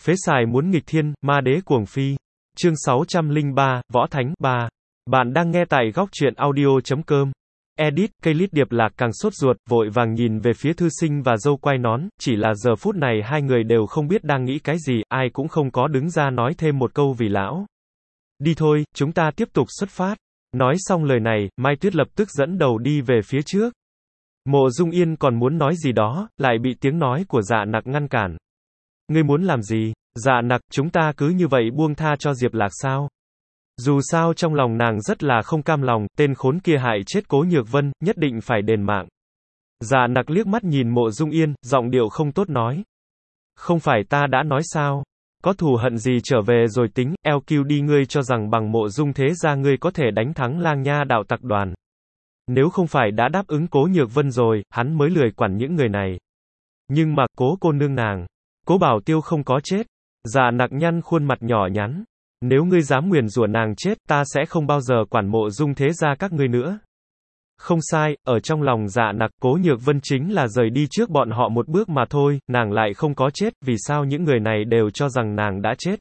Phế xài muốn nghịch thiên, ma đế cuồng phi. Chương 603, Võ Thánh 3. Bạn đang nghe tại góc truyện audio.com. Edit, cây lít Điệp Lạc càng sốt ruột, vội vàng nhìn về phía thư sinh và dâu quai nón, chỉ là giờ phút này hai người đều không biết đang nghĩ cái gì, ai cũng không có đứng ra nói thêm một câu vì lão. Đi thôi, chúng ta tiếp tục xuất phát. Nói xong lời này, Mai Tuyết lập tức dẫn đầu đi về phía trước. Mộ Dung Yên còn muốn nói gì đó, lại bị tiếng nói của Dạ Nặc ngăn cản. Ngươi muốn làm gì? Dạ Nặc, chúng ta cứ như vậy buông tha cho Diệp Lạc sao? Dù sao trong lòng nàng rất là không cam lòng, tên khốn kia hại chết Cố Nhược Vân, nhất định phải đền mạng. Dạ Nặc liếc mắt nhìn Mộ Dung Yên, giọng điệu không tốt nói. Không phải ta đã nói sao? Có thù hận gì trở về rồi tính, LQ đi, ngươi cho rằng bằng Mộ Dung thế gia ngươi có thể đánh thắng Lang Nha đạo tặc đoàn. Nếu không phải đã đáp ứng Cố Nhược Vân rồi, hắn mới lười quản những người này. Nhưng mà, Cố cô nương nàng, Cố Bảo Tiêu không có chết. Dạ Nặc nhăn khuôn mặt nhỏ nhắn. Nếu ngươi dám nguyền rủa nàng chết, ta sẽ không bao giờ quản Mộ Dung thế gia các ngươi nữa. Không sai, ở trong lòng Dạ Nặc, Cố Nhược Vân chính là rời đi trước bọn họ một bước mà thôi, nàng lại không có chết, vì sao những người này đều cho rằng nàng đã chết?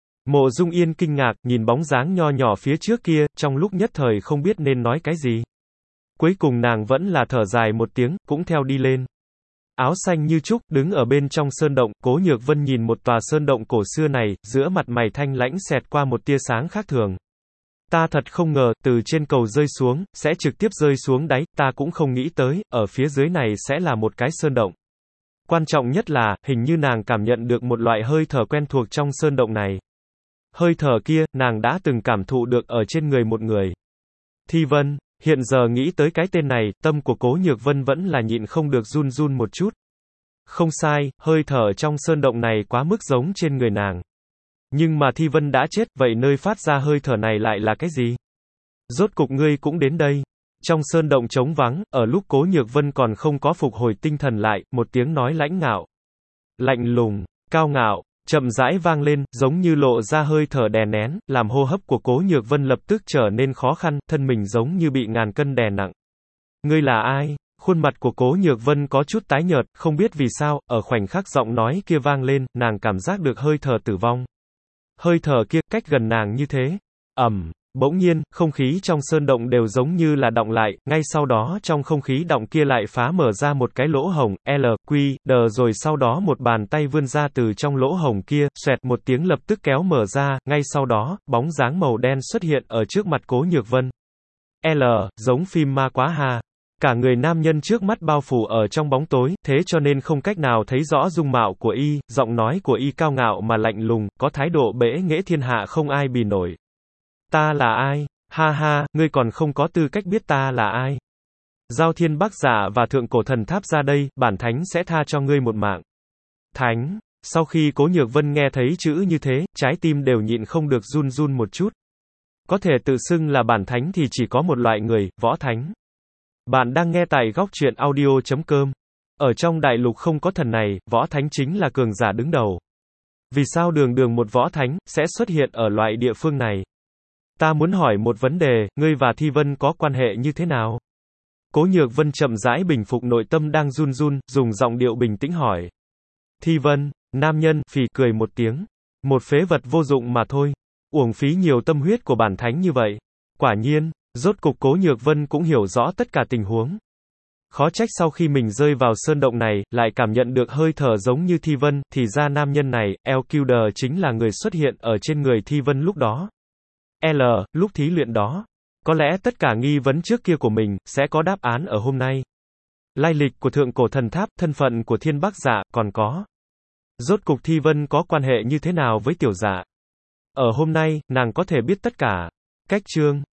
Mộ Dung Yên kinh ngạc, nhìn bóng dáng nho nhỏ phía trước kia, trong lúc nhất thời không biết nên nói cái gì. Cuối cùng nàng vẫn là thở dài một tiếng, cũng theo đi lên. Áo xanh như trúc, đứng ở bên trong sơn động, Cố Nhược Vân nhìn một tòa sơn động cổ xưa này, giữa mặt mày thanh lãnh xẹt qua một tia sáng khác thường. Ta thật không ngờ, từ trên cầu rơi xuống, sẽ trực tiếp rơi xuống đáy, ta cũng không nghĩ tới, ở phía dưới này sẽ là một cái sơn động. Quan trọng nhất là, hình như nàng cảm nhận được một loại hơi thở quen thuộc trong sơn động này. Hơi thở kia, nàng đã từng cảm thụ được ở trên người một người. Thi Vân. Hiện giờ nghĩ tới cái tên này, tâm của Cố Nhược Vân vẫn là nhịn không được run run một chút. Không sai, hơi thở trong sơn động này quá mức giống trên người nàng. Nhưng mà Thi Vân đã chết, vậy nơi phát ra hơi thở này lại là cái gì? Rốt cục ngươi cũng đến đây. Trong sơn động trống vắng, ở lúc Cố Nhược Vân còn không có phục hồi tinh thần lại, một tiếng nói lãnh ngạo, lạnh lùng, cao ngạo, chậm rãi vang lên, giống như lộ ra hơi thở đè nén, làm hô hấp của Cố Nhược Vân lập tức trở nên khó khăn, thân mình giống như bị ngàn cân đè nặng. Ngươi là ai? Khuôn mặt của Cố Nhược Vân có chút tái nhợt, không biết vì sao, ở khoảnh khắc giọng nói kia vang lên, nàng cảm giác được hơi thở tử vong. Hơi thở kia, cách gần nàng như thế. Bỗng nhiên, không khí trong sơn động đều giống như là đọng lại, ngay sau đó trong không khí đọng kia lại phá mở ra một cái lỗ hổng, rồi sau đó một bàn tay vươn ra từ trong lỗ hổng kia, xoẹt một tiếng lập tức kéo mở ra, ngay sau đó, bóng dáng màu đen xuất hiện ở trước mặt Cố Nhược Vân. Giống phim ma quá ha. Cả người nam nhân trước mắt bao phủ ở trong bóng tối, thế cho nên không cách nào thấy rõ dung mạo của y, giọng nói của y cao ngạo mà lạnh lùng, có thái độ bẽ nghễ thiên hạ không ai bì nổi. Ta là ai? Ha ha, ngươi còn không có tư cách biết ta là ai. Giao Thiên Bắc Giả và Thượng Cổ Thần Tháp ra đây, bản thánh sẽ tha cho ngươi một mạng. Thánh. Sau khi Cố Nhược Vân nghe thấy chữ như thế, trái tim đều nhịn không được run run một chút. Có thể tự xưng là bản thánh thì chỉ có một loại người, Võ Thánh. Bạn đang nghe tại góc truyện audio.com. Ở trong đại lục không có thần này, Võ Thánh chính là cường giả đứng đầu. Vì sao đường đường một Võ Thánh sẽ xuất hiện ở loại địa phương này? Ta muốn hỏi một vấn đề, ngươi và Thi Vân có quan hệ như thế nào? Cố Nhược Vân chậm rãi bình phục nội tâm đang run run, dùng giọng điệu bình tĩnh hỏi. Thi Vân, nam nhân, phì cười một tiếng. Một phế vật vô dụng mà thôi. Uổng phí nhiều tâm huyết của bản thánh như vậy. Quả nhiên, rốt cục Cố Nhược Vân cũng hiểu rõ tất cả tình huống. Khó trách sau khi mình rơi vào sơn động này, lại cảm nhận được hơi thở giống như Thi Vân, thì ra nam nhân này, LQD chính là người xuất hiện ở trên người Thi Vân lúc đó. Lúc thí luyện đó. Có lẽ tất cả nghi vấn trước kia của mình, sẽ có đáp án ở hôm nay. Lai lịch của Thượng Cổ Thần Tháp, thân phận của Thiên Bắc Dạ, còn có. Rốt cục Thi Vân có quan hệ như thế nào với Tiểu Dạ? Ở hôm nay, nàng có thể biết tất cả. Cách chương.